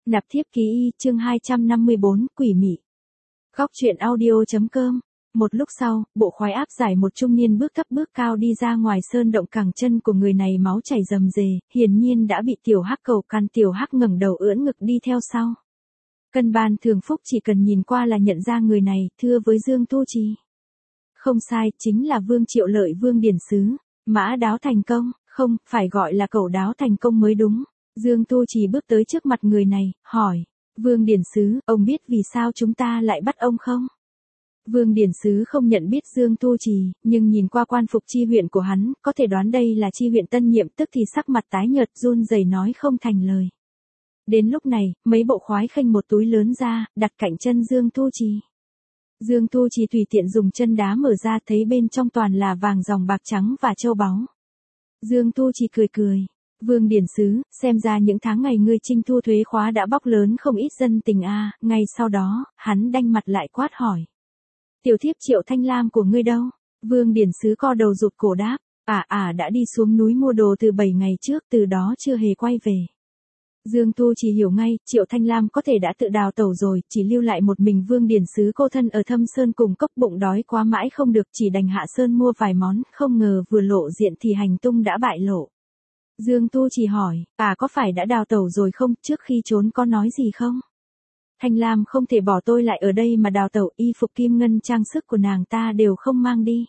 Nạp thiếp ký y, chương 254, quỷ mị. Góc truyện audio.com. Một lúc sau, bộ khoái áp giải một trung niên bước thấp bước cao đi ra ngoài sơn động, cẳng chân của người này máu chảy rầm rề, hiển nhiên đã bị tiểu hắc cầu can. Tiểu hắc ngẩng đầu ưỡn ngực đi theo sau. Cân Ban Thường Phúc chỉ cần nhìn qua là nhận ra người này, thưa với Dương Tu Trì. Không sai, chính là Vương Triệu Lợi, Vương Điển Sứ. Mã Đáo Thành Công, không, phải gọi là Cẩu Đáo Thành Công mới đúng. Dương Tu Trì bước tới trước mặt người này, hỏi, Vương Điển Sứ, ông biết vì sao chúng ta lại bắt ông không? Vương Điển Sứ không nhận biết Dương Tu Trì, nhưng nhìn qua quan phục chi huyện của hắn, có thể đoán đây là chi huyện tân nhiệm, tức thì sắc mặt tái nhợt run rẩy nói không thành lời. Đến lúc này, mấy bộ khoái khênh một túi lớn ra, đặt cạnh chân Dương Tu Trì. Dương Tu Trì tùy tiện dùng chân đá mở ra, thấy bên trong toàn là vàng ròng bạc trắng và châu báu. Dương Tu Trì cười cười. Vương Điển Sứ, xem ra những tháng ngày ngươi trinh thu thuế khóa đã bóc lớn không ít dân tình a. Ngay sau đó, hắn đanh mặt lại quát hỏi. Tiểu thiếp Triệu Thanh Lam của ngươi đâu? Vương Điển Sứ co đầu rụt cổ đáp. Đã đi xuống núi mua đồ từ 7 ngày trước, từ đó chưa hề quay về. Dương Tu Trì hiểu ngay, Triệu Thanh Lam có thể đã tự đào tẩu rồi, chỉ lưu lại một mình Vương Điển Sứ cô thân ở Thâm Sơn cùng cốc, bụng đói quá mãi không được, chỉ đành hạ sơn mua vài món, không ngờ vừa lộ diện thì hành tung đã bại lộ. Dương Tu Trì hỏi, có phải đã đào tẩu rồi không, trước khi trốn có nói gì không? Thanh Lam không thể bỏ tôi lại ở đây mà đào tẩu, y phục kim ngân trang sức của nàng ta đều không mang đi.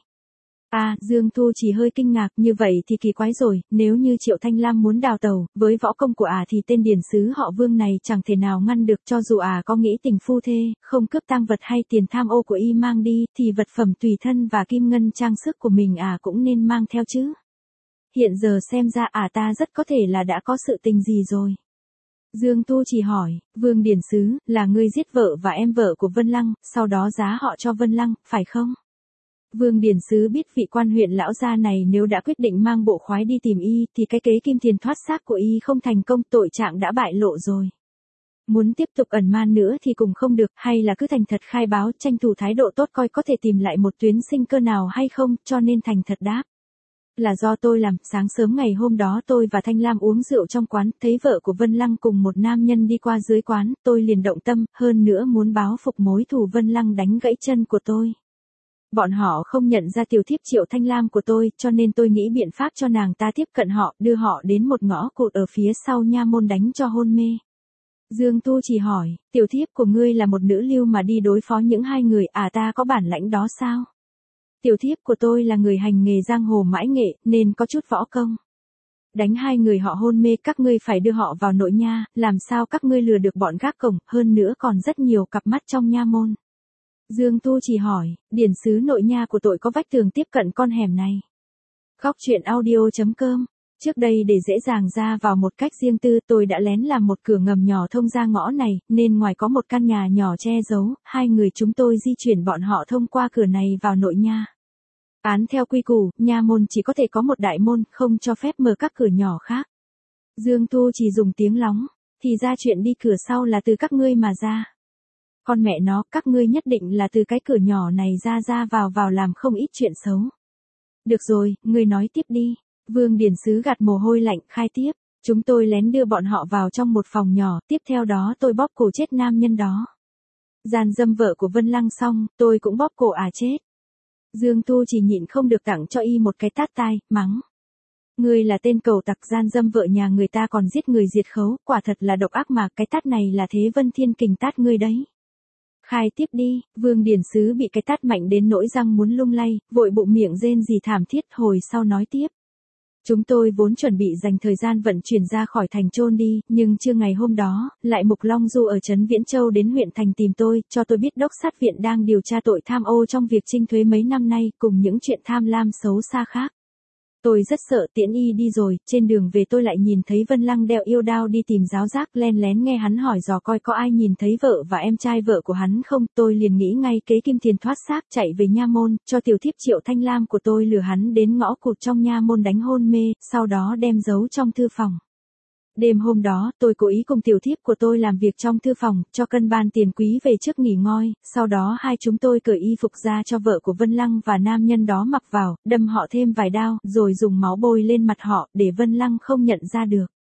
Dương Tu Trì hơi kinh ngạc, như vậy thì kỳ quái rồi, nếu như Triệu Thanh Lam muốn đào tẩu, với võ công của thì tên điển sứ họ Vương này chẳng thể nào ngăn được, cho dù có nghĩ tình phu thê, không cướp tang vật hay tiền tham ô của y mang đi, thì vật phẩm tùy thân và kim ngân trang sức của mình cũng nên mang theo chứ. Hiện giờ xem ra ta rất có thể là đã có sự tình gì rồi. Dương Tu Trì hỏi, Vương Điển Sứ, là ngươi giết vợ và em vợ của Vân Lăng, sau đó giá họ cho Vân Lăng, phải không? Vương Điển Sứ biết vị quan huyện lão gia này nếu đã quyết định mang bộ khoái đi tìm y, thì cái kế kim tiền thoát xác của y không thành công, tội trạng đã bại lộ rồi. Muốn tiếp tục ẩn man nữa thì cũng không được, hay là cứ thành thật khai báo, tranh thủ thái độ tốt coi có thể tìm lại một tuyến sinh cơ nào hay không, cho nên thành thật đáp. Là do tôi làm, sáng sớm ngày hôm đó tôi và Thanh Lam uống rượu trong quán, thấy vợ của Vân Lăng cùng một nam nhân đi qua dưới quán, tôi liền động tâm, hơn nữa muốn báo phục mối thù Vân Lăng đánh gãy chân của tôi. Bọn họ không nhận ra tiểu thiếp Triệu Thanh Lam của tôi, cho nên tôi nghĩ biện pháp cho nàng ta tiếp cận họ, đưa họ đến một ngõ cụt ở phía sau nha môn đánh cho hôn mê. Dương Tu Trì hỏi, tiểu thiếp của ngươi là một nữ lưu mà đi đối phó những hai người, ta có bản lãnh đó sao? Tiểu thiếp của tôi là người hành nghề giang hồ mãi nghệ, nên có chút võ công. Đánh hai người họ hôn mê, các ngươi phải đưa họ vào nội nha, làm sao các ngươi lừa được bọn gác cổng, hơn nữa còn rất nhiều cặp mắt trong nha môn. Dương Tu Trì hỏi, điển sứ nội nha của tội có vách tường tiếp cận con hẻm này. Góc truyện audio.com. Trước đây để dễ dàng ra vào một cách riêng tư, tôi đã lén làm một cửa ngầm nhỏ thông ra ngõ này, nên ngoài có một căn nhà nhỏ che giấu, hai người chúng tôi di chuyển bọn họ thông qua cửa này vào nội nha. Án theo quy củ, nha môn chỉ có thể có một đại môn, không cho phép mở các cửa nhỏ khác. Dương Tu Trì dùng tiếng lóng, thì ra chuyện đi cửa sau là từ các ngươi mà ra. Con mẹ nó, các ngươi nhất định là từ cái cửa nhỏ này ra vào làm không ít chuyện xấu. Được rồi, ngươi nói tiếp đi. Vương Điển Sứ gạt mồ hôi lạnh, khai tiếp. Chúng tôi lén đưa bọn họ vào trong một phòng nhỏ, tiếp theo đó tôi bóp cổ chết nam nhân đó. Gian dâm vợ của Vân Lăng xong, tôi cũng bóp cổ chết. Dương Tu Trì nhịn không được tặng cho y một cái tát tai, mắng. Ngươi là tên cẩu tặc, gian dâm vợ nhà người ta còn giết người diệt khấu, quả thật là độc ác mà, cái tát này là Thế Vân Thiên Kình tát ngươi đấy. Khai tiếp đi. Vương Điển Sứ bị cái tát mạnh đến nỗi răng muốn lung lay, vội bụng miệng rên rỉ thảm thiết, hồi sau nói tiếp. Chúng tôi vốn chuẩn bị dành thời gian vận chuyển ra khỏi thành chôn đi, nhưng trưa ngày hôm đó, lại Mục Long Du ở trấn Viễn Châu đến huyện thành tìm tôi, cho tôi biết đốc sát viện đang điều tra tội tham ô trong việc trinh thuế mấy năm nay, cùng những chuyện tham lam xấu xa khác. Tôi rất sợ, tiễn y đi rồi, trên đường về tôi lại nhìn thấy Vân Lăng đeo yêu đao đi tìm giáo giác, len lén nghe hắn hỏi dò coi có ai nhìn thấy vợ và em trai vợ của hắn không, tôi liền nghĩ ngay kế kim tiền thoát xác, chạy về nha môn, cho tiểu thiếp Triệu Thanh Lam của tôi lừa hắn đến ngõ cụt trong nha môn đánh hôn mê, sau đó đem giấu trong thư phòng. Đêm hôm đó, tôi cố ý cùng tiểu thiếp của tôi làm việc trong thư phòng, cho Cân Ban tiền quý về trước nghỉ ngơi, sau đó hai chúng tôi cởi y phục ra cho vợ của Vân Lăng và nam nhân đó mặc vào, đâm họ thêm vài đao, rồi dùng máu bôi lên mặt họ, để Vân Lăng không nhận ra được.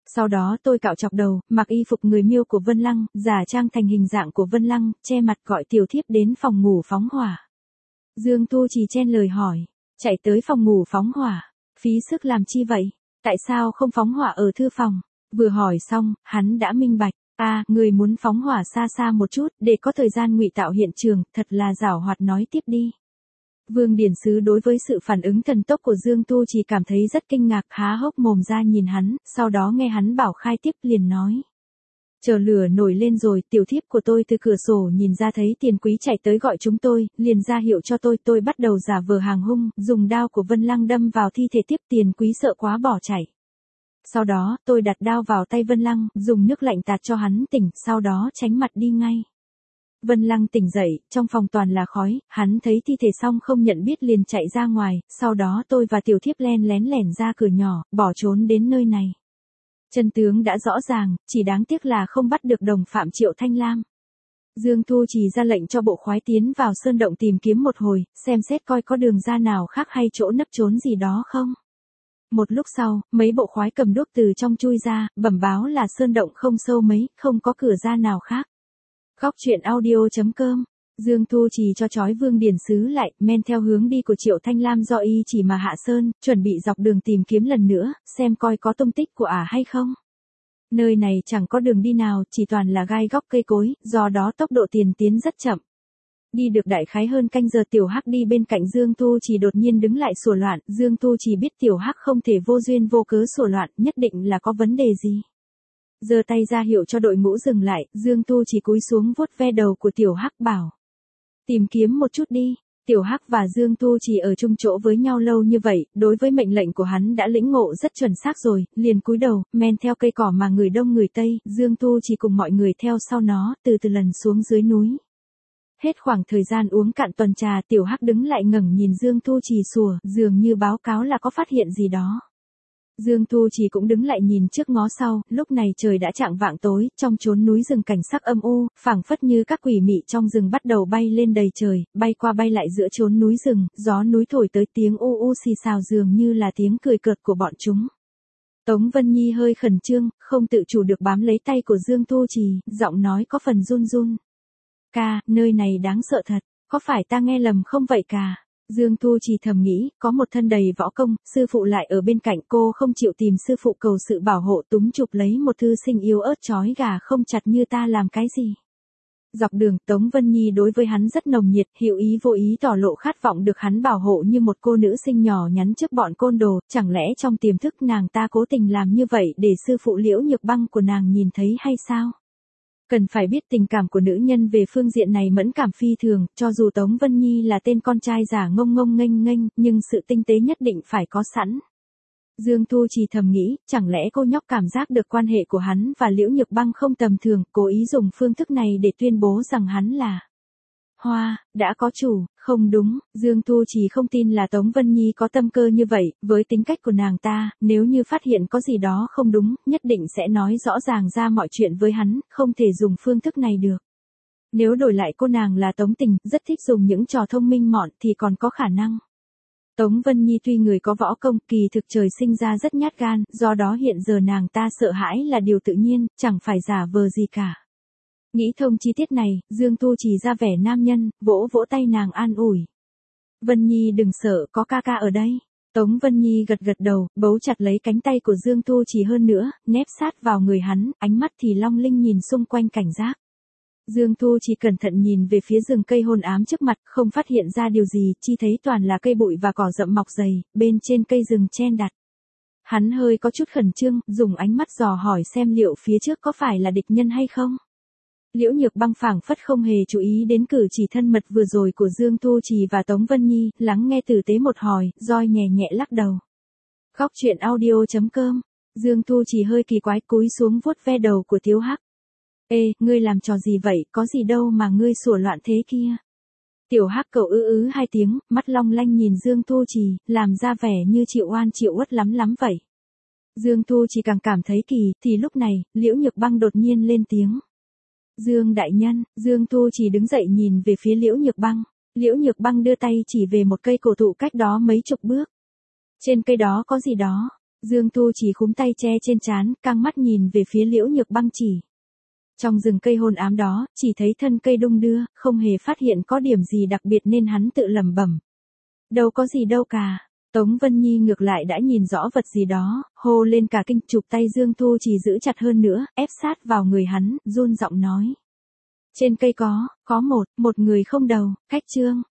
Sau đó tôi cạo chọc đầu, mặc y phục người miêu của Vân Lăng, giả trang thành hình dạng của Vân Lăng, che mặt gọi tiểu thiếp đến phòng ngủ phóng hỏa. Dương Tu Trì chen lời hỏi, chạy tới phòng ngủ phóng hỏa, phí sức làm chi vậy? Tại sao không phóng hỏa ở thư phòng? Vừa hỏi xong, hắn đã minh bạch, người muốn phóng hỏa xa xa một chút, để có thời gian ngụy tạo hiện trường, thật là giảo hoạt, nói tiếp đi. Vương Điển Sứ đối với sự phản ứng thần tốc của Dương Tu Trì cảm thấy rất kinh ngạc, há hốc mồm ra nhìn hắn, sau đó nghe hắn bảo khai tiếp liền nói. Chờ lửa nổi lên rồi, tiểu thiếp của tôi từ cửa sổ nhìn ra thấy Tiền Quý chạy tới gọi chúng tôi, liền ra hiệu cho tôi bắt đầu giả vờ hàng hung, dùng đao của Vân Lăng đâm vào thi thể tiếp. Tiền Quý sợ quá bỏ chạy. Sau đó, tôi đặt đao vào tay Vân Lăng, dùng nước lạnh tạt cho hắn tỉnh, sau đó tránh mặt đi ngay. Vân Lăng tỉnh dậy, trong phòng toàn là khói, hắn thấy thi thể xong không nhận biết liền chạy ra ngoài, sau đó tôi và tiểu thiếp lén lẻn ra cửa nhỏ, bỏ trốn đến nơi này. Chân tướng đã rõ ràng, chỉ đáng tiếc là không bắt được đồng phạm Triệu Thanh Lam. Dương Tu Trì ra lệnh cho bộ khoái tiến vào sơn động tìm kiếm một hồi, xem xét coi có đường ra nào khác hay chỗ nấp trốn gì đó không. Một lúc sau, mấy bộ khoái cầm đuốc từ trong chui ra, bẩm báo là sơn động không sâu mấy, không có cửa ra nào khác. Góc truyện audio.com. Dương Tu Trì cho trói Vương Điển Sứ lại, men theo hướng đi của Triệu Thanh Lam do y chỉ mà hạ sơn, chuẩn bị dọc đường tìm kiếm lần nữa, xem coi có tung tích của hay không. Nơi này chẳng có đường đi nào, chỉ toàn là gai góc cây cối, do đó tốc độ tiến rất chậm. Đi được đại khái hơn canh giờ, Tiểu Hắc đi bên cạnh Dương Tu Trì đột nhiên đứng lại sủa loạn, Dương Tu Trì biết Tiểu Hắc không thể vô duyên vô cớ sủa loạn, nhất định là có vấn đề gì. Giơ tay ra hiệu cho đội ngũ dừng lại, Dương Tu Trì cúi xuống vuốt ve đầu của Tiểu Hắc bảo. Tìm kiếm một chút đi. Tiểu Hắc và Dương Tu Trì ở chung chỗ với nhau lâu như vậy, đối với mệnh lệnh của hắn đã lĩnh ngộ rất chuẩn xác rồi, liền cúi đầu, men theo cây cỏ mà người đông người tây, Dương Tu Trì cùng mọi người theo sau nó, từ từ lần xuống dưới núi. Hết khoảng thời gian uống cạn tuần trà, Tiểu Hắc đứng lại ngẩng nhìn Dương Tu Trì sủa, dường như báo cáo là có phát hiện gì đó. Dương Tu Trì cũng đứng lại nhìn trước ngó sau, lúc này trời đã chạng vạng tối, trong chốn núi rừng cảnh sắc âm u, phảng phất như các quỷ mị trong rừng bắt đầu bay lên đầy trời, bay qua bay lại giữa chốn núi rừng, gió núi thổi tới tiếng u u xì xào dường như là tiếng cười cợt của bọn chúng. Tống Vân Nhi hơi khẩn trương, không tự chủ được bám lấy tay của Dương Tu Trì, giọng nói có phần run run. Ca, nơi này đáng sợ thật, có phải ta nghe lầm không vậy ca? Dương Tu Trì thầm nghĩ, có một thân đầy võ công, sư phụ lại ở bên cạnh, cô không chịu tìm sư phụ cầu sự bảo hộ, túm chụp lấy một thư sinh yếu ớt trói gà không chặt như ta làm cái gì. Dọc đường, Tống Vân Nhi đối với hắn rất nồng nhiệt, hữu ý vô ý tỏ lộ khát vọng được hắn bảo hộ như một cô nữ sinh nhỏ nhắn trước bọn côn đồ, chẳng lẽ trong tiềm thức nàng ta cố tình làm như vậy để sư phụ Liễu Nhược Băng của nàng nhìn thấy hay sao? Cần phải biết tình cảm của nữ nhân về phương diện này mẫn cảm phi thường, cho dù Tống Vân Nhi là tên con trai giả ngông nghênh, nhưng sự tinh tế nhất định phải có sẵn. Dương Tu Trì thầm nghĩ, chẳng lẽ cô nhóc cảm giác được quan hệ của hắn và Liễu Nhược Băng không tầm thường, cố ý dùng phương thức này để tuyên bố rằng hắn là Hoa, đã có chủ, không đúng, Dương Tu Trì không tin là Tống Vân Nhi có tâm cơ như vậy, với tính cách của nàng ta, nếu như phát hiện có gì đó không đúng, nhất định sẽ nói rõ ràng ra mọi chuyện với hắn, không thể dùng phương thức này được. Nếu đổi lại cô nàng là Tống Tình, rất thích dùng những trò thông minh mọn thì còn có khả năng. Tống Vân Nhi tuy người có võ công, kỳ thực trời sinh ra rất nhát gan, do đó hiện giờ nàng ta sợ hãi là điều tự nhiên, chẳng phải giả vờ gì cả. Nghĩ thông chi tiết này, Dương Tu Trì ra vẻ nam nhân, vỗ vỗ tay nàng an ủi. Vân Nhi đừng sợ, có ca ca ở đây. Tống Vân Nhi gật đầu, bấu chặt lấy cánh tay của Dương Tu Trì hơn nữa, nép sát vào người hắn, ánh mắt thì long linh nhìn xung quanh cảnh giác. Dương Tu Trì cẩn thận nhìn về phía rừng cây hôn ám trước mặt, không phát hiện ra điều gì, chỉ thấy toàn là cây bụi và cỏ rậm mọc dày, bên trên cây rừng chen đặt. Hắn hơi có chút khẩn trương, dùng ánh mắt dò hỏi xem liệu phía trước có phải là địch nhân hay không. Liễu Nhược Băng phảng phất không hề chú ý đến cử chỉ thân mật vừa rồi của Dương Tu Trì và Tống Vân Nhi, lắng nghe tử tế một hồi, roi nhẹ nhẹ lắc đầu. Góc truyện audio.com. Dương Tu Trì hơi kỳ quái cúi xuống vuốt ve đầu của Tiểu Hắc. Ê, ngươi làm trò gì vậy, có gì đâu mà ngươi sủa loạn thế kia. Tiểu Hắc cậu hai tiếng, mắt long lanh nhìn Dương Tu Trì, làm ra vẻ như chịu oan chịu uất lắm vậy. Dương Tu Trì càng cảm thấy kỳ, thì lúc này, Liễu Nhược Băng đột nhiên lên tiếng. Dương đại nhân, Dương Tu Trì đứng dậy nhìn về phía Liễu Nhược Băng. Liễu Nhược Băng đưa tay chỉ về một cây cổ thụ cách đó mấy chục bước. Trên cây đó có gì đó. Dương Thu chỉ khúm tay che trên trán, căng mắt nhìn về phía Liễu Nhược Băng chỉ. Trong rừng cây hôn ám đó, chỉ thấy thân cây đung đưa, không hề phát hiện có điểm gì đặc biệt nên hắn tự lẩm bẩm. Đâu có gì đâu cả. Tống Vân Nhi ngược lại đã nhìn rõ vật gì đó, hô lên cả kinh, chụp tay Dương Thu chỉ giữ chặt hơn nữa, ép sát vào người hắn, run giọng nói. Trên cây có một người không đầu, Khách Trương.